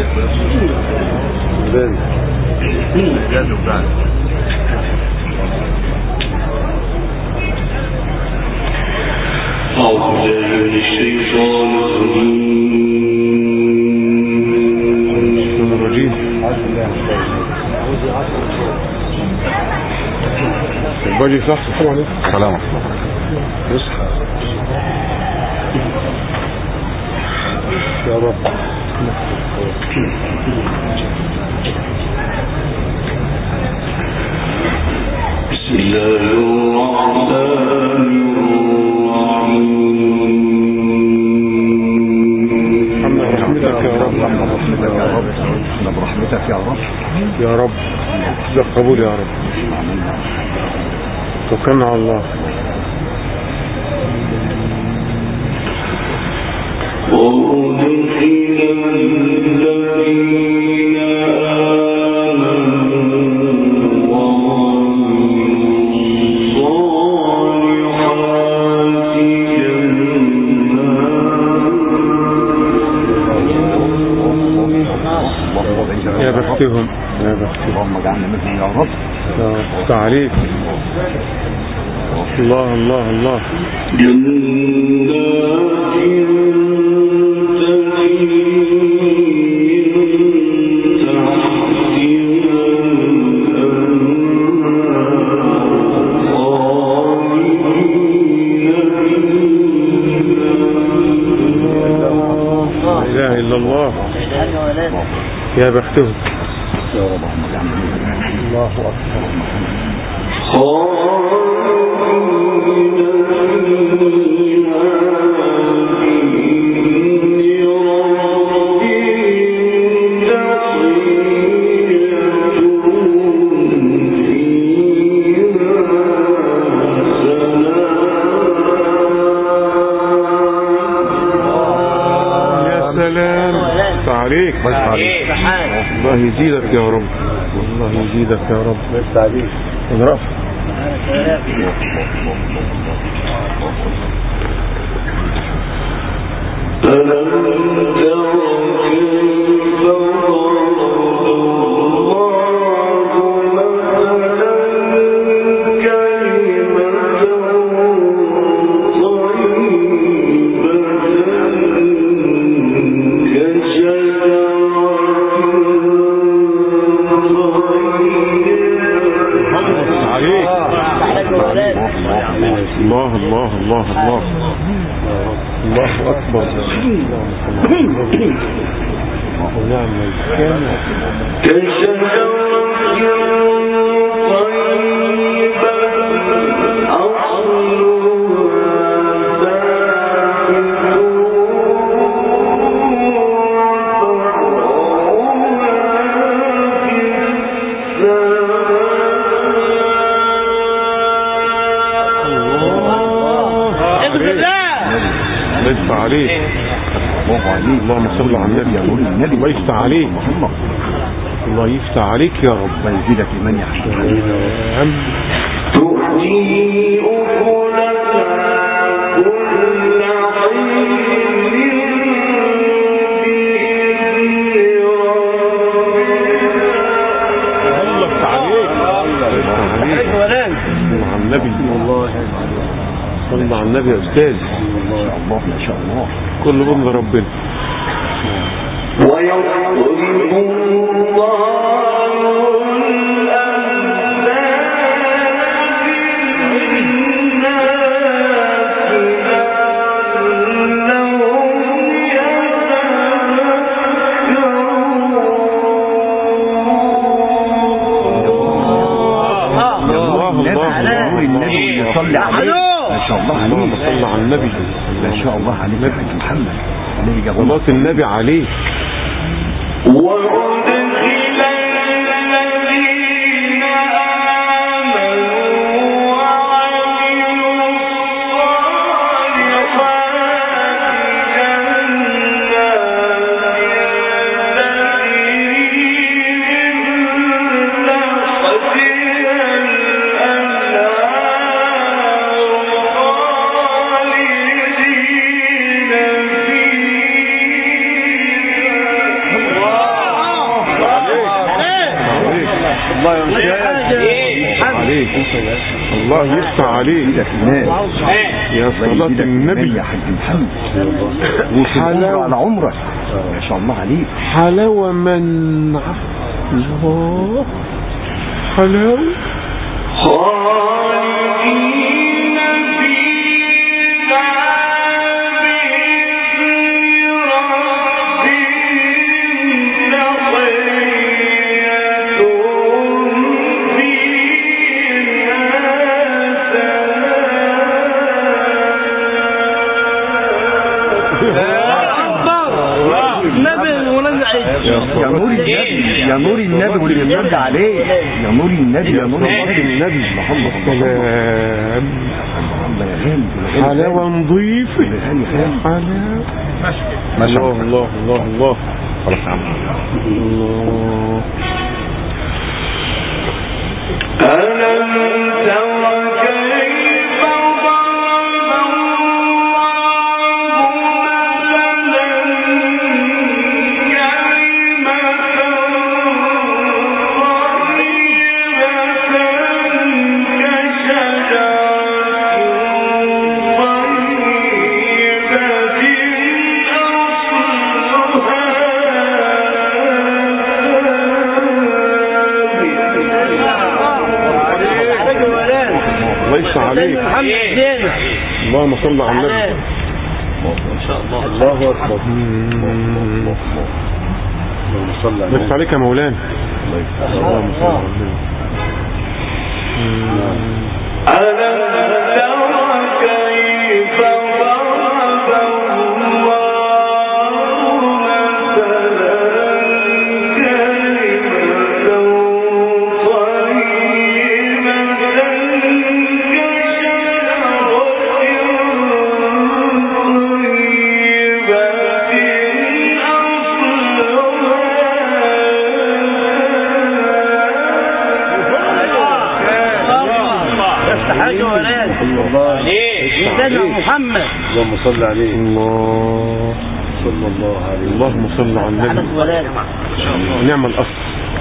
باجي صح طبعا. سلام اصحى يا رب. بسم الله الرحمن الرحيم. برحمتك يا رب يا رب ده قبول يا رب. توكلنا على الله. يا بختهم يا بختهم. اللهم اجعلنا منهم يا رب. افتح عليك. الله الله الله. لا إله إلا الله. يا بختهم يا رب. الله أكبر. عليك الله يزيدك يا رب. الله يزيدك يا رب. بس عليك ونرفع. الله الله الله الله الله أكبر. يفتح عليك. اللهم صل على النبي. الله يفتح عليك. الله يفتح عليك يا رب. الله يزيدك لمن يحسن. صلى على النبي يا أستاذ. الله ما شاء الله. كل بند ربنا. ويضرب الله اللهم صل على النبي. ما شاء الله عليك يا محمد. صلاة النبي عليه. الله يا شيخ عليك الله يفتح عليك يا صلاة النبي يا حاج محمد حلاوة على عمرك ما شاء الله عليك حلاوة من الله حلاوة خالدين فيها بإذن ربهم تحيتهم يا نور النبي واللي بيرجع عليه يا نور النبي يا نور النبي محمد سلام حلاوة نظيفة حلاوة الله الله الله الله خلاص يا عم الله ألم تر كيف ضرب ليس عليك اللهم صل على النبي ما شاء الله الله اكبر اللهم صل على ليس عليك يا مولانا اللهم صل على النبي ألم تر كيف ضرب الله مثلا كلمة طيبة محمد اللهم صل عليه الله صلى الله عليه اللهم صل على النبي نعم الأصل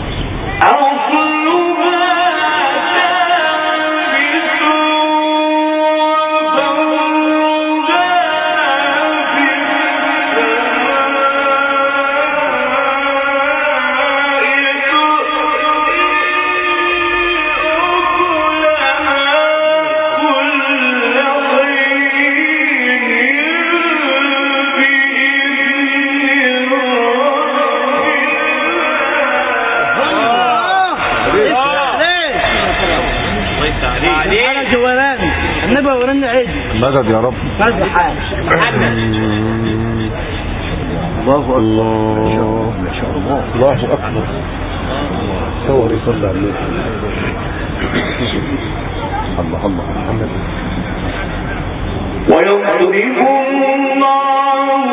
مدد يا رب الله أكبر الله ما شاء الله الله أكبر صور يصلي عليه الله الله محمد ويضرب الله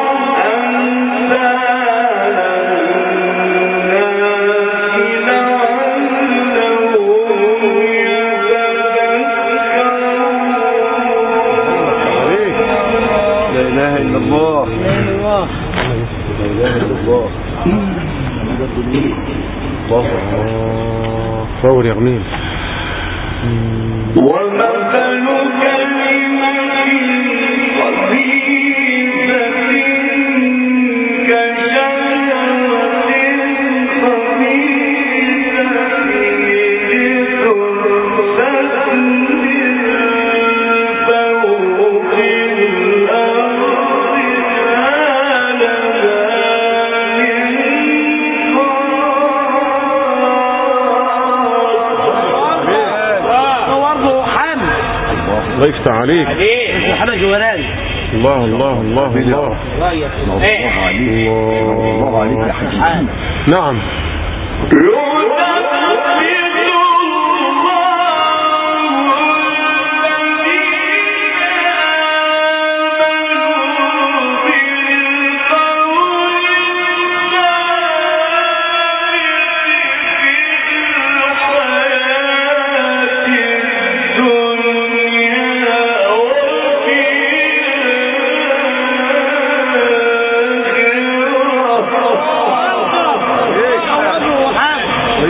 صور يا غميل ومثل كلمة خبيثة كشجرة خبيثة اجتثت من فوق الأرض الله يفتح عليك الله الله الله الله الله عليك الله عليك يا حاج نعم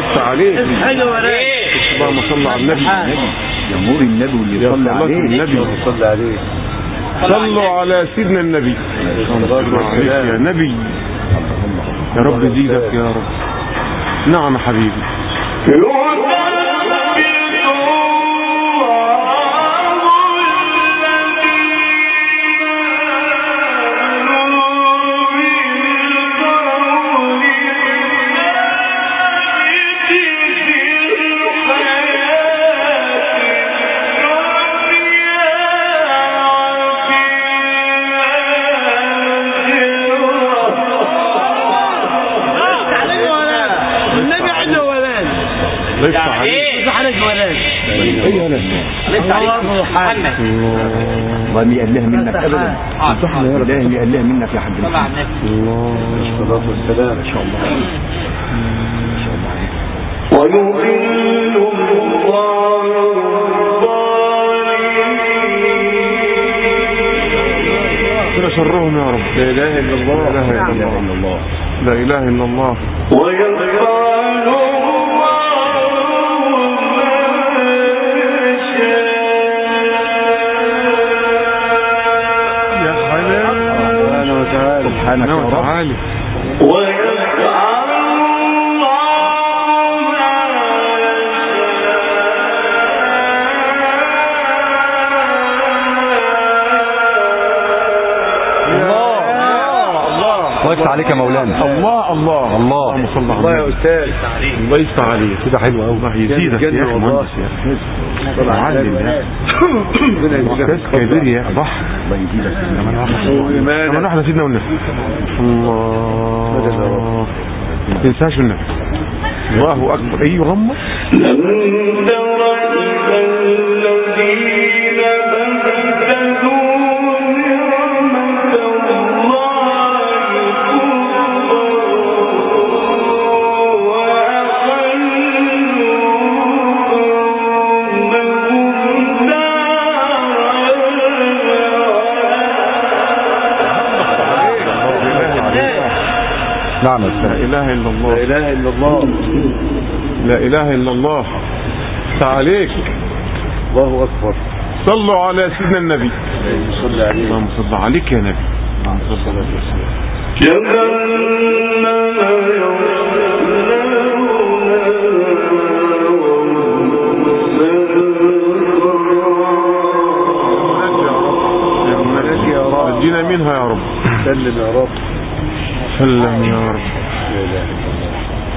يفتح عليك. اللهم صل على النبي. يا نور النبي واللي يا يصلي صلاة عليه. النبي. صلى عليه. صلوا على سيدنا النبي. يا نبي يا رب زيدك يا رب. نعم حبيبي. لسه عليك. لسه عليك ولاد. ايه انا لسه عليك محمد. الله ما يقلها منك ابدا. الله ما يقلها منك يا حاج محمد. الله الصلاة والسلام. ان شاء الله. ان شاء الله عليك. ويضل الله كنا شرهم يا رب. لا إله إلا الله. لا إله إلا الله. لا إله إلا الله. سبحانك يا رب. تعالى. وقت عليك يا مولانا. الله الله الله. اللهم صل على الله يا النبي. أستاذ. الله يفتح عليك. كده حلو قوي. الله يزيدك يا اخي مهندس يا اخي. معلم يا اخي. استاذ كبير يا اخي. بحر. الله يزيدك. كمان واحده سيدنا والنبي. الله ما تنساش النبي. الله اكبر. ايوه غمض. نعم. لا اله الا الله. لا إله إلا الله. لا اله الا الله. عليك. الله أكبر. صلوا على سيدنا النبي. صلى عليه. اللهم صل عليك يا نبي. صلى الله عليه وسلم. نجينا منها يا رب. سلم يا رب. سلم يا رب. لا إله إلا الله.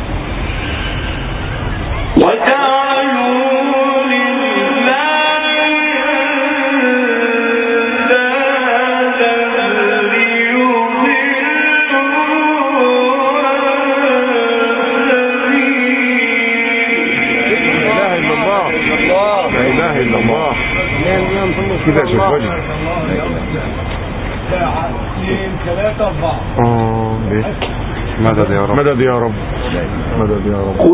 لا اله الا الله. كده يا شيخ وجه. مدد يا رب. مدد يا رب. مدد يا رب.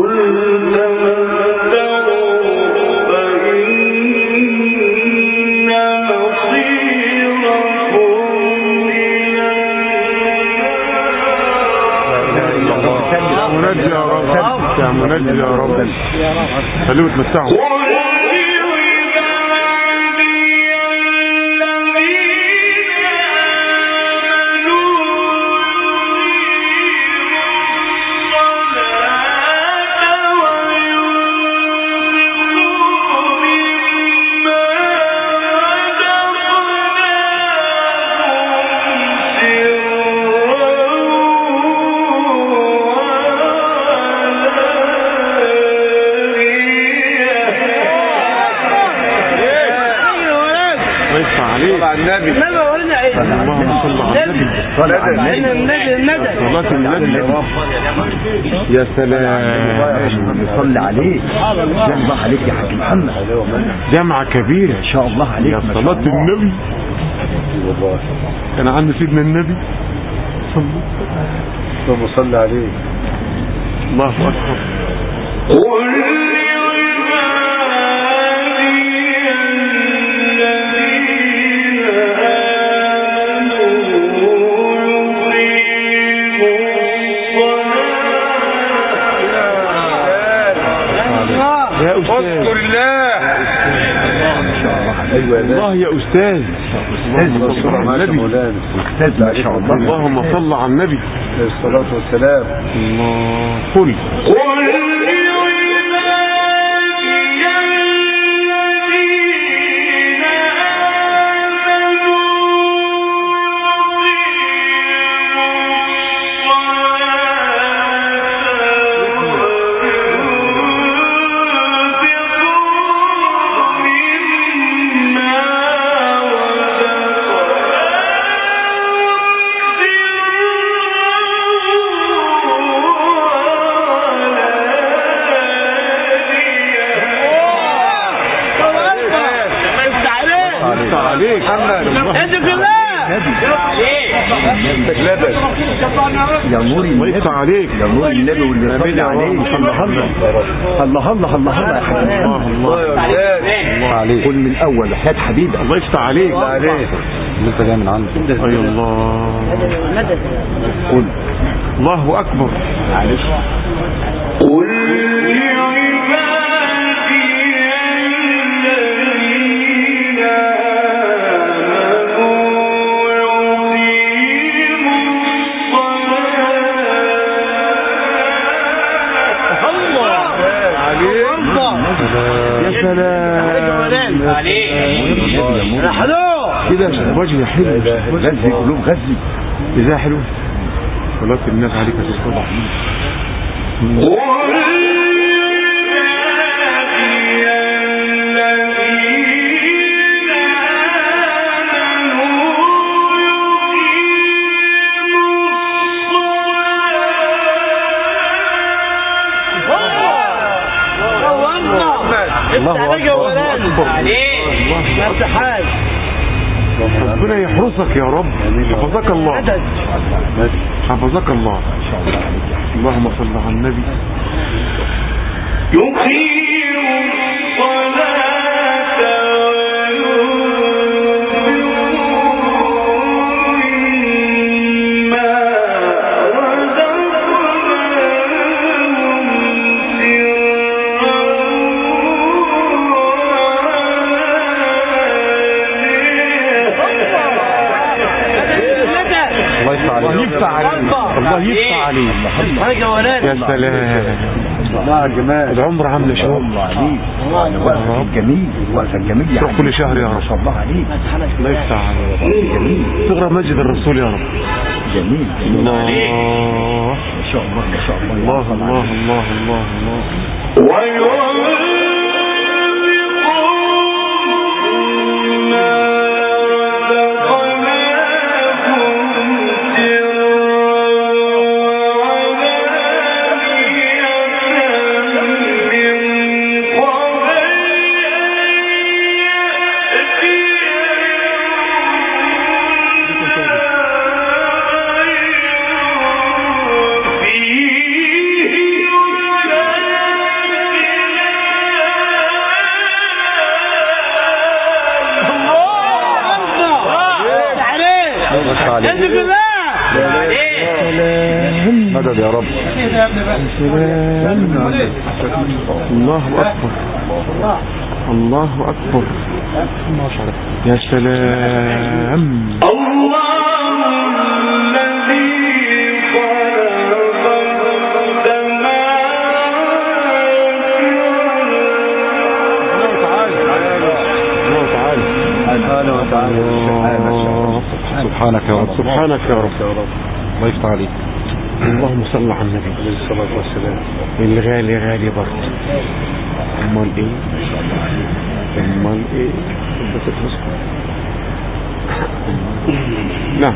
منجي يا رب. يا منجي يا رب. خليه يتمتعوا. النبي. اللهم صل على النبي. صلاة النبي يا رب. يا سلام. صلى عليه. جمع عليك يا حاج محمد. جمعة كبيرة ان شاء الله عليك. يا صلاة النبي. كان عند سيدنا النبي. اللهم صل عليه. الله أكبر. يا أستاذ اذكر الله. ايوه الله يا أستاذ. اللهم صل على مولانا أستاذ ما شاء الله. اللهم صل على النبي عليه الصلاة والسلام. الله. قل عليك يا نور النبي عليك يا نور النبي واللي صلى عليه. الله الله الله الله يا حبيبي. الله عليك. قل من اول حياة حبيبي. الله يفتح عليك. انت جاي من عندك. اي الله. قل الله اكبر. معلش. يا سلام كده وجه حلو غزي قلوب غزي. ازاي حلو صلاة الناس عليك يا صلاة. ربنا يحرسك يا رب. حفظك الله. حفظك الله. اللهم صل على النبي. يقيم الصلاة الله يفتح عليك. يا سلام. الله جمال. العمر عامله شو. الله عليك. وقت جميل. وقت جميل يعني. كل شهر يا رب. الله عليك. الله يفتح عليك. جميل. تقرا مسجد الرسول يا رب. جميل. الله ما شاء الله ما شاء الله. الله الله الله الله. مدد يا رب. الله أكبر. الله أكبر. يا سلام. سبحانك يا رب. سبحانك يا رب. الله يفتح عليك. اللهم صل على النبي عليه الصلاة والسلام. الغالي غالي برضه. امال ايه امال ايه نعم.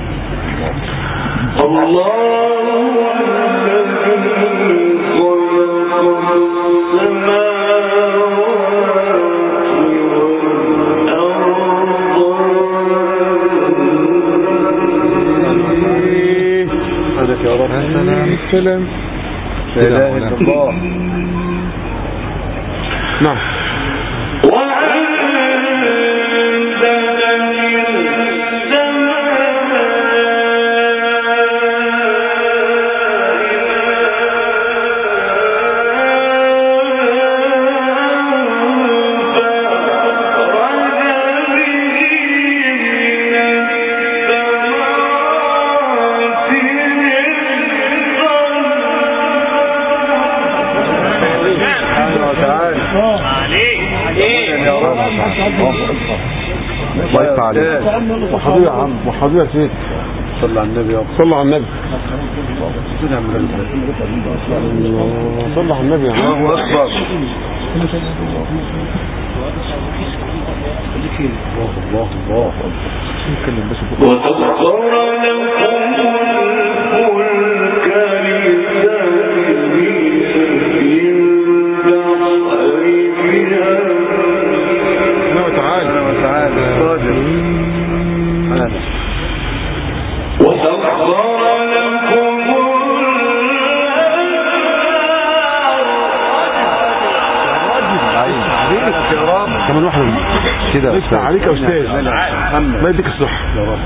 يا رب. السلام. لا اله الا الله. نعم. الله يفتح عليك. وحضور يا عم، وحضور يا سيدي. صلى على النبي يا رب. صلى على النبي. صلى على النبي يا عم. الله أكبر. الله الله. نتكلم بس. وسخر لكم الفلك لتجري في البحر بأمره تعالى قادر. وسخر لكم كمان واحد كده. يفتح عليك يا استاذ. ما يديك الصحة يا رب.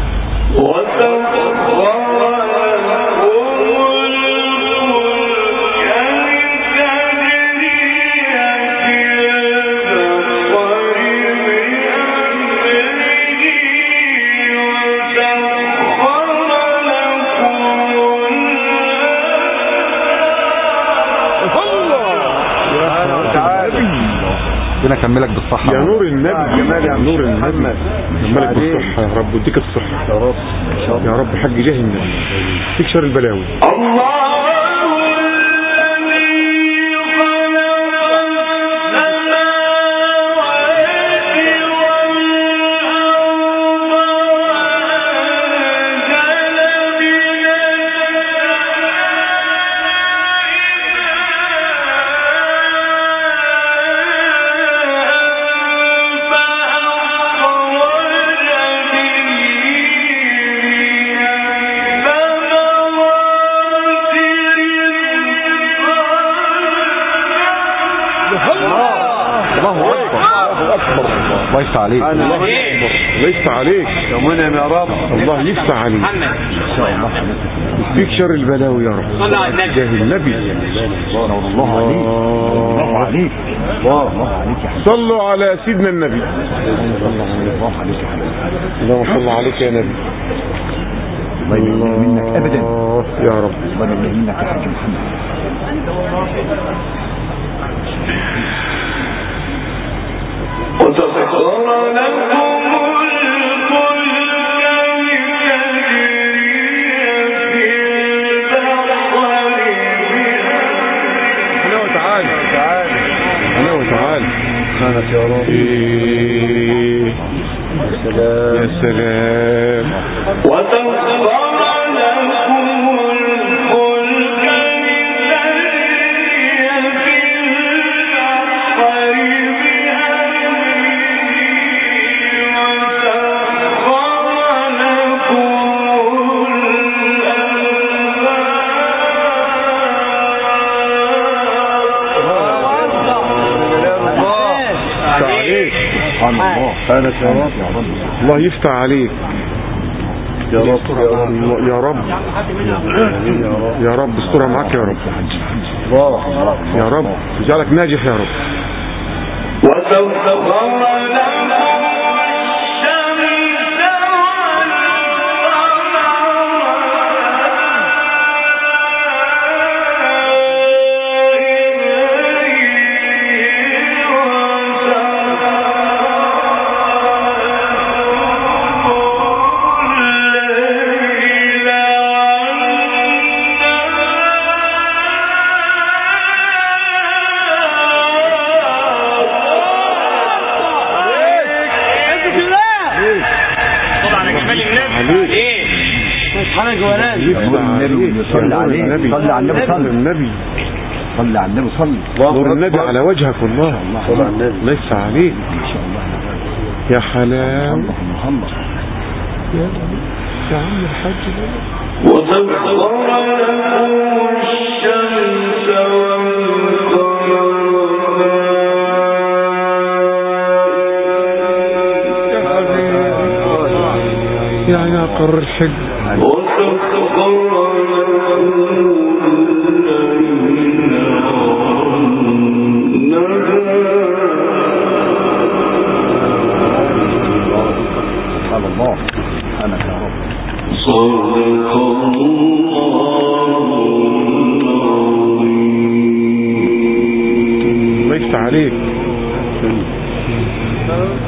ربنا يكملك بالصحة يا نور النبي. يا نور النبي. يكملك بالصحة يا رب، ويديك الصحة يا رب. يا رب. حق جاه النبي، فيك شر البلاوي. الله يفتح عليك. الله يفتح عليك يا منعم يا رب. الله يفتح عليك. فيك شر البلاوي يا رب. صلى على النبي. جاه النبي. الله عليك. الله عليك. الله عليك. صلوا على سيدنا النبي. الله عليك. اللهم صل عليك يا نبي. الله يمنع منك ابدا يا رب. الله يمنع منك يا حاج محمد. وسخر لكم الفلك أنا وتعالى. أنا وتعالى. سبحانك يا رب. يا سلام. وسخر لكم الفلك سبحانك يا رب. الله يفتح عليك يا رب. يا رب. يا رب استرها معاك يا رب. يا رب اجعلك ناجح يا رب. وسخر لكم صلى عليه. صلى على النبي. صلى النبي. صلى على النبي. صلى نور النبي على وجهك والله. صلى على النبي. الله يفتح عليك ان شاء الله. يا حلاوة. الله يا عم الحاج. وسخر لكم الشمس والقمر يا قر الحج. سبحان الله. سبحانك يا رب. صدق الله يفتح عليك.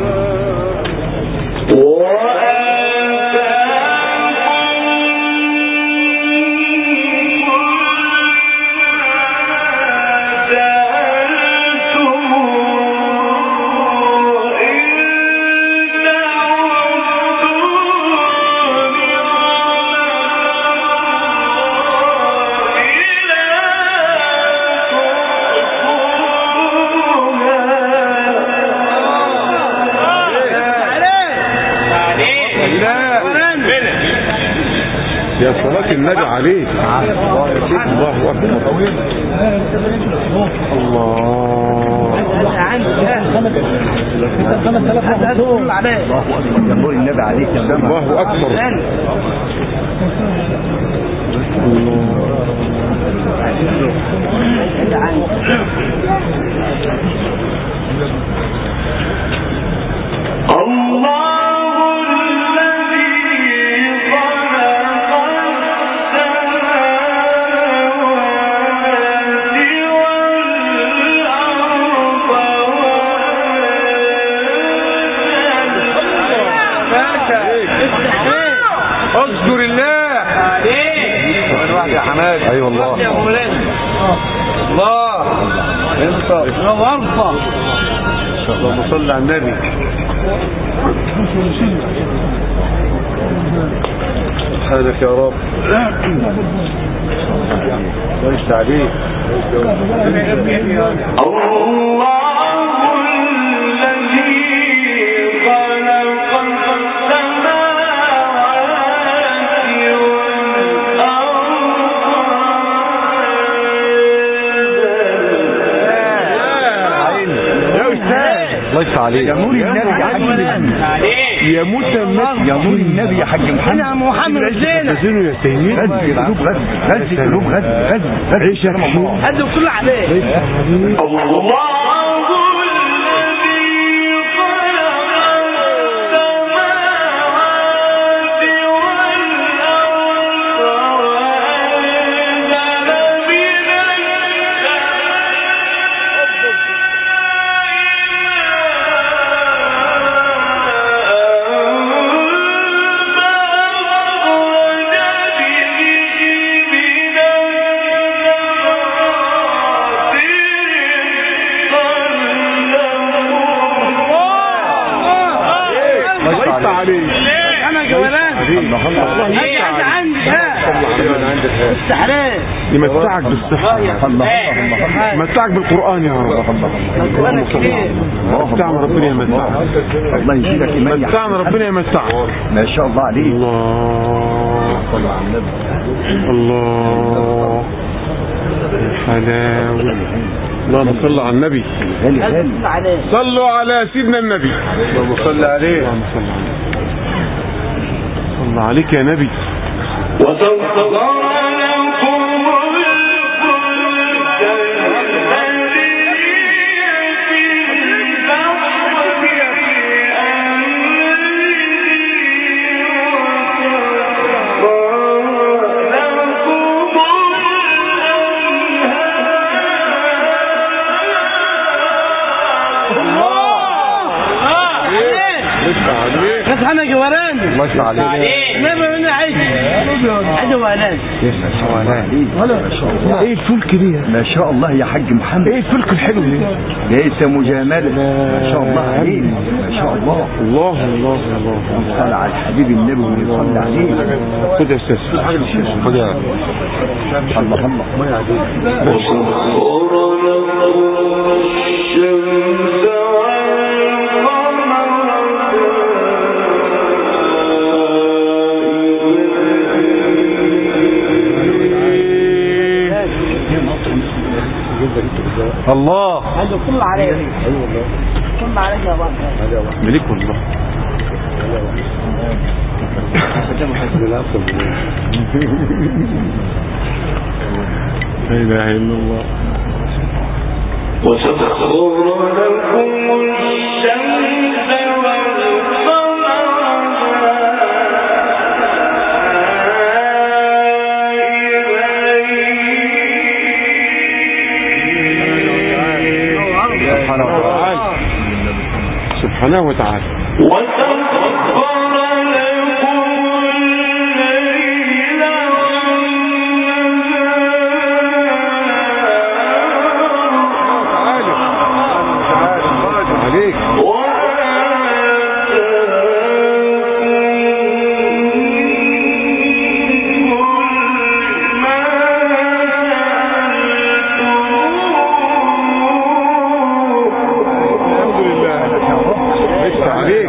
النبي عليك. الله أكبر. الله يا نور النبي عليك يا جماعة. الله أكبر. اذكر الله عليك يا حماد. اي والله. الله انت نورت. اللهم صل على النبي. سبحانك يا رب. ليس عليك. ليس عليك. يا نور النبي يا حاج يا متمت. يا نور النبي يا حاج محمد. يا محمد زينة زينه يا سيدي. غزي قلوب غزي قلوب غزي عيش يا حبيبي. هدوا كل عليه. يمتعك بالصحة. يمتعك بالقرآن يا رب. متعنا ربنا يمتعك. الله يزيدك إيمان. متعنا ربنا يمتعك. ما شاء الله عليك. الله حلاوة. اللهم صل على النبي. صلوا على سيدنا النبي. اللهم صل عليه. صلى عليك يا نبي. الله يفتح عليك. نبي من عيد ولاد. ايه الفلك دي؟ ما شاء الله يا حاج محمد. ايه الفلك الحلو ده؟ ليس مجاملة. ما شاء الله عليك. ما شاء الله. الله الله الله. صلى على الحبيب النبي وصلى عليه. خد يا استاذ. خد يا الله الله. ما يعديك. الله. هذا كله عليك. كله عليك يا بابا. ملك والله. لا اله الا الله. وسخر لكم الشمس سبحانه وتعالى.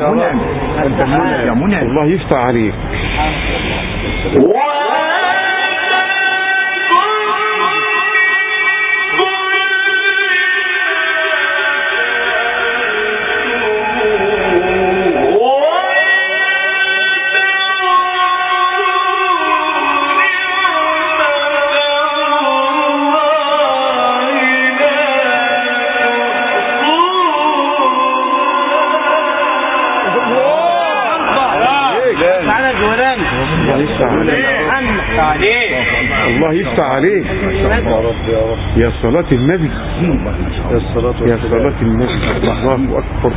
الله يفتح عليك. يفتح عليك يا رب يا رب يا صلاة النبي يا الصلاة يا والسلام صلاة النبي الله أكبر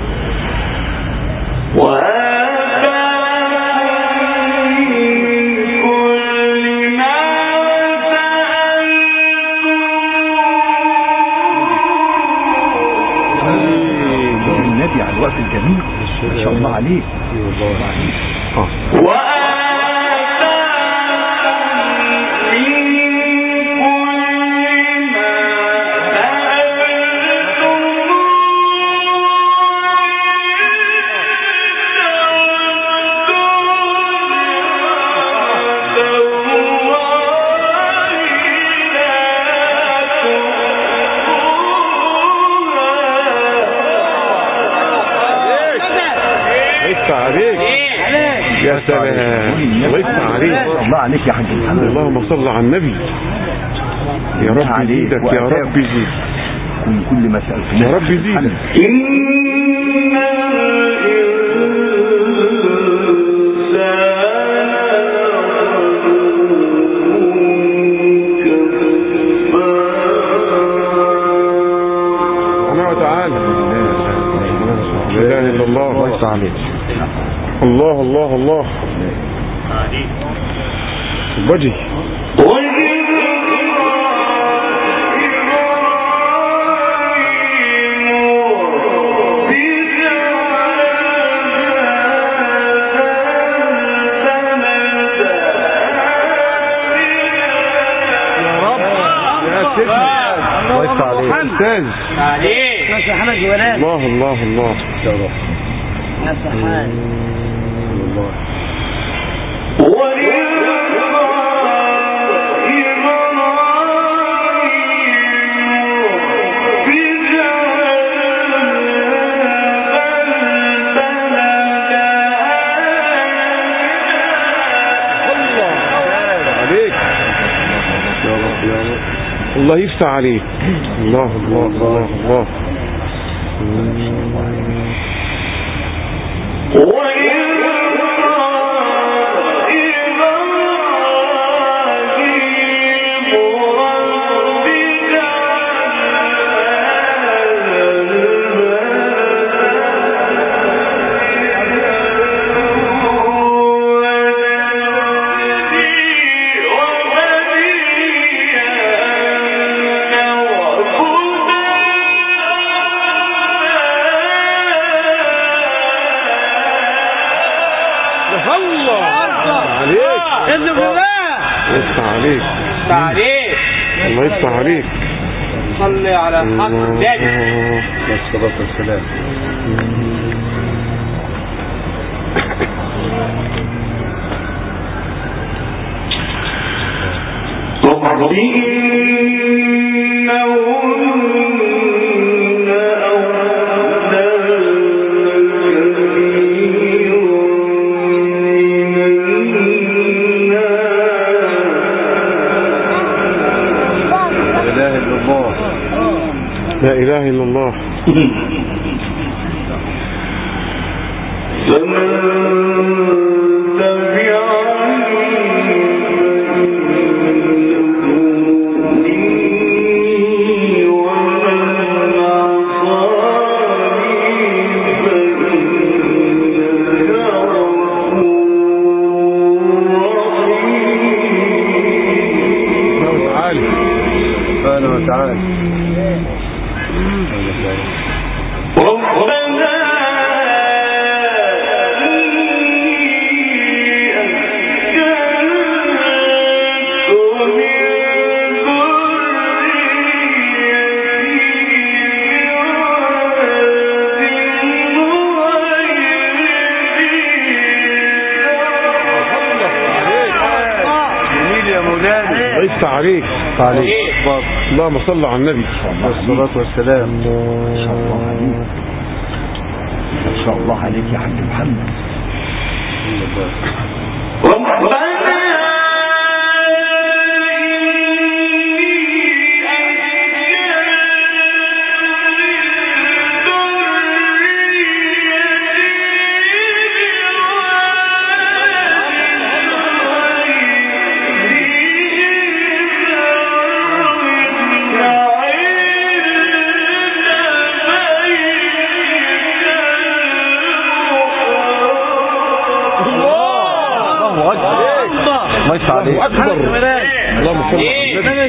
النبي على الوقت الجميل ما شاء الله عليه يا سلام الله يفتح عليك الله عليك يا حاج محمد اللهم صل على النبي يا رب يزيدك يا رب يزيدك من كل ما سألت يا رب يزيدك سبحانه وتعالى لا اله الا الله الله يفتح عليك الله الله الله بجي الله يفتح عليك استاذ الله الله الله يا رب يا سبحان الله الله يفتح عليك الله الله الله الله الله يفتح عليك صلي على حق النبي والصلاة والسلام لا إله إلا الله سبحانه وتعالى يفتح عليك اللهم صل على النبي والصلاة والسلام ما شاء الله عليك يا حاج محمد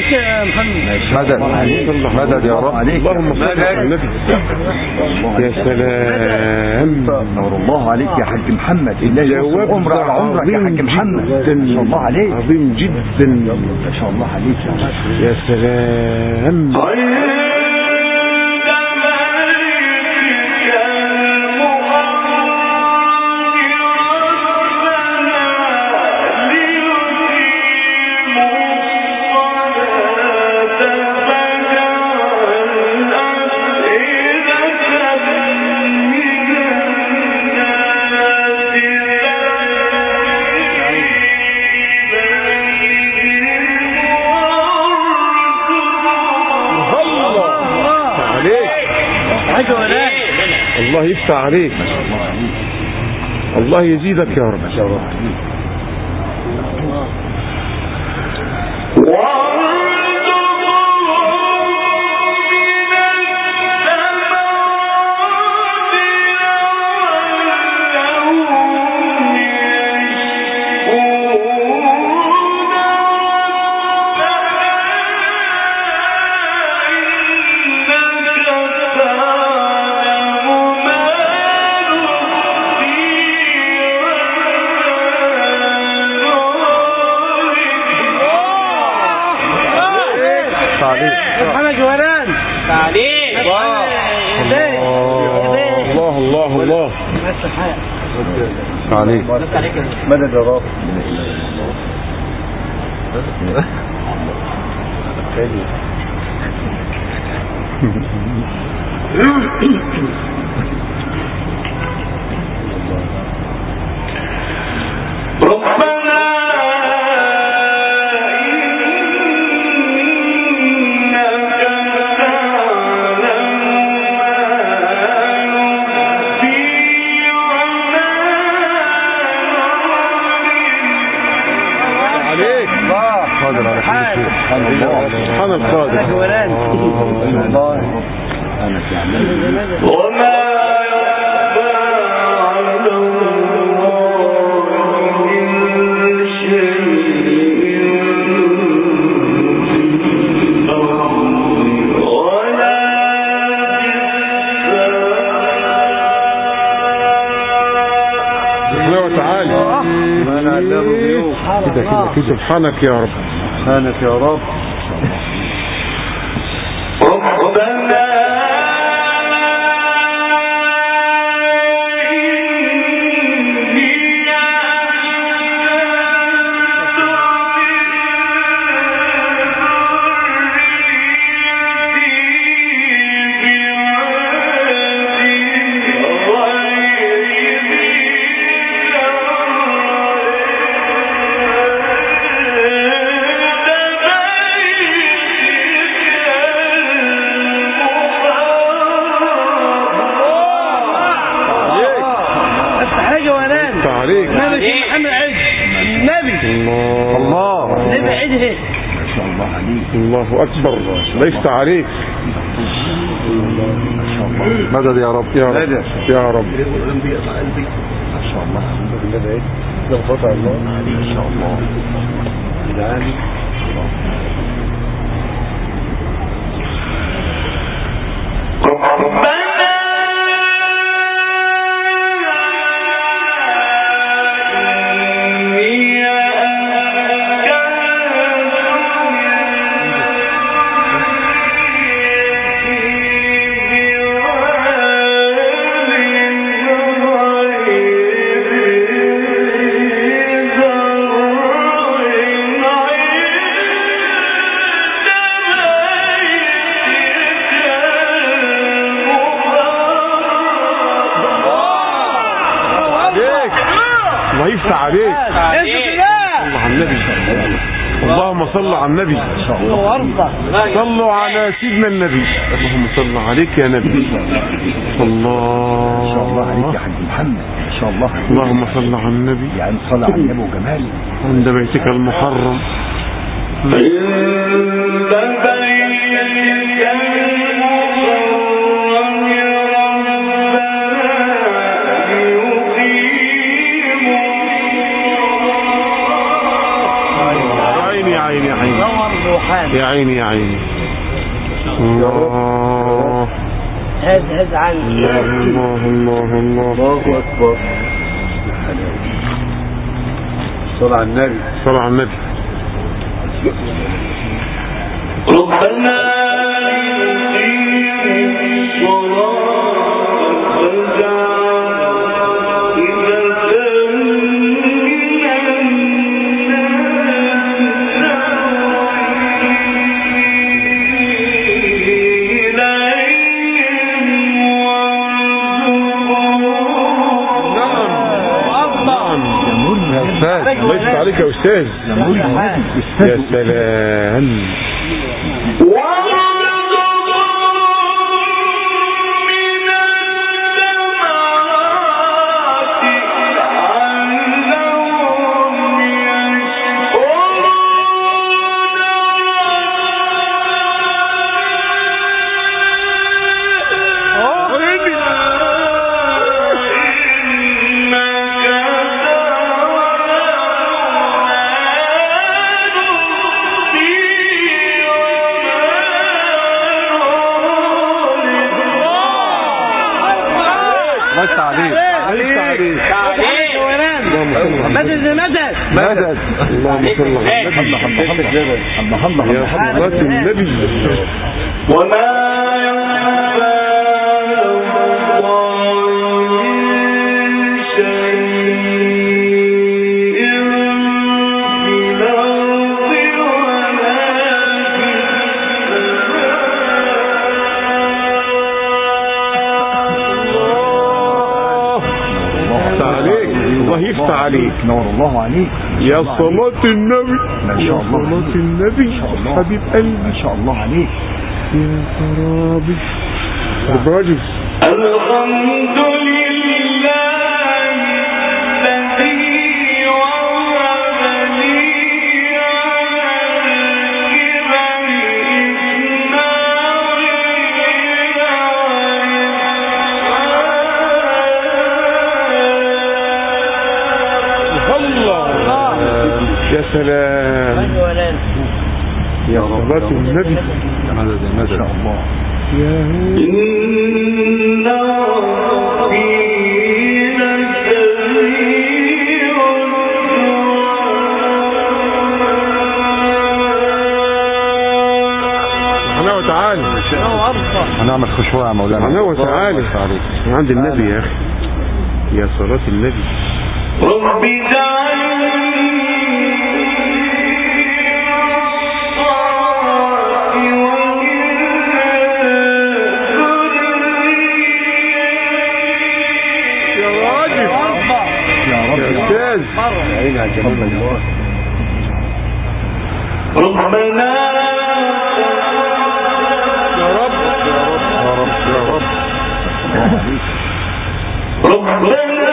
عليك يا محمد. مدد يا رب. اللهم صل على النبي. يا سلام. نور الله عليك يا حاج محمد. الله يوفق عمرك على عمرك يا حاج محمد. ما شاء الله عليك. عظيم جدا. ما شاء الله عليك يا سلام. الله يفتح عليك. الله يزيدك يا رب. الله عليك. مدد يا رب. سبحان القادر. وما يخفى على الله من شيء ولا تعالى. كده سبحانك يا رب. سبحانك يا رب. ربنا الله أكبر. لا يفتح عليك. مدد يا رب. يا رب يا رب. ما شاء الله. ده بفضل الله. ما شاء الله. الله يفتح عليك. الله على النبي. اللهم صل على النبي. صلوا على سيدنا النبي. اللهم صل عليك يا نبي. الله. ما شاء الله عليك يا حاج محمد. ما شاء الله. اللهم صل على النبي. يعني صلى على النبي وجماله عند بيتك المحرم. يا عيني الله هز عني الله الله أكبر. صلى على النبي. صلى على النبي. ربنا الله يفتح عليك يا أستاذ. يا سلام. مدد. اللهم صل على النبي. يا حضرة النبي. وما يفتح عليك. نور الله عليك. يا صلاة النبي. ما شاء الله. صلاة النبي حبيب قلبي. ما شاء الله عليك. يا خرابي. الراجل. الحمد لله الذي وهبني يا سلام. يا صلاة النبي. ما شاء الله. يا إن ربي لسميع سبحانه وتعالى. هنعمل خشوع يا مولانا. سبحانه وتعالى. عند النبي يا أخي. يا صلاة النبي. ربي اجعلني ربنا يا رب يا رب يا رب يا رب. ربنا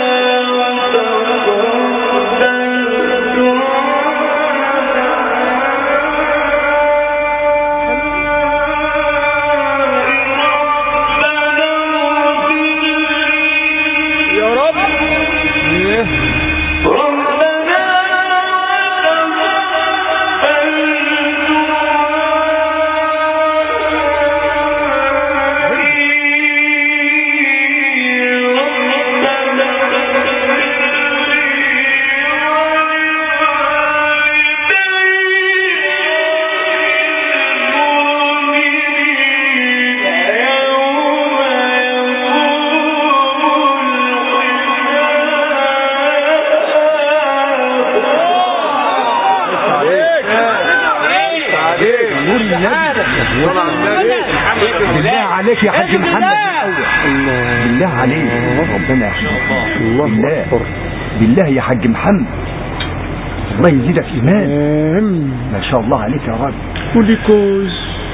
بالله عليك يا حاج محمد. بالله عليك ربنا يحفظك. بالله بالله يا حاج محمد الله يزيدك ايمان. ما شاء الله عليك يا رب. وليكوز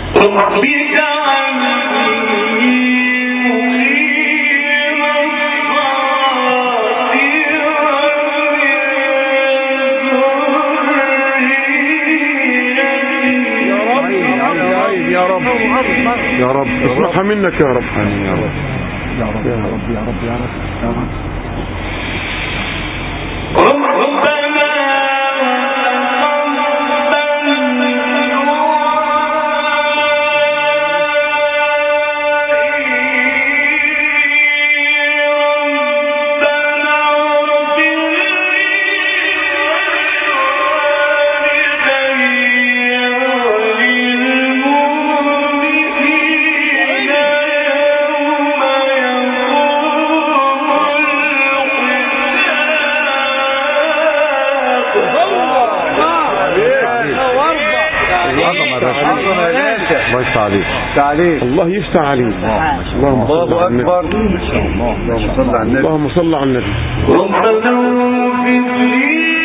يا رب يا رب اسمعها منك يا رب. امين يا رب يا رب يا رب يا رب يا رب يا رب. الله يفتح عليك. الله يفتح عليك. اللهم صل على النبي. اللهم صل على النبي. ربنا اغفر لي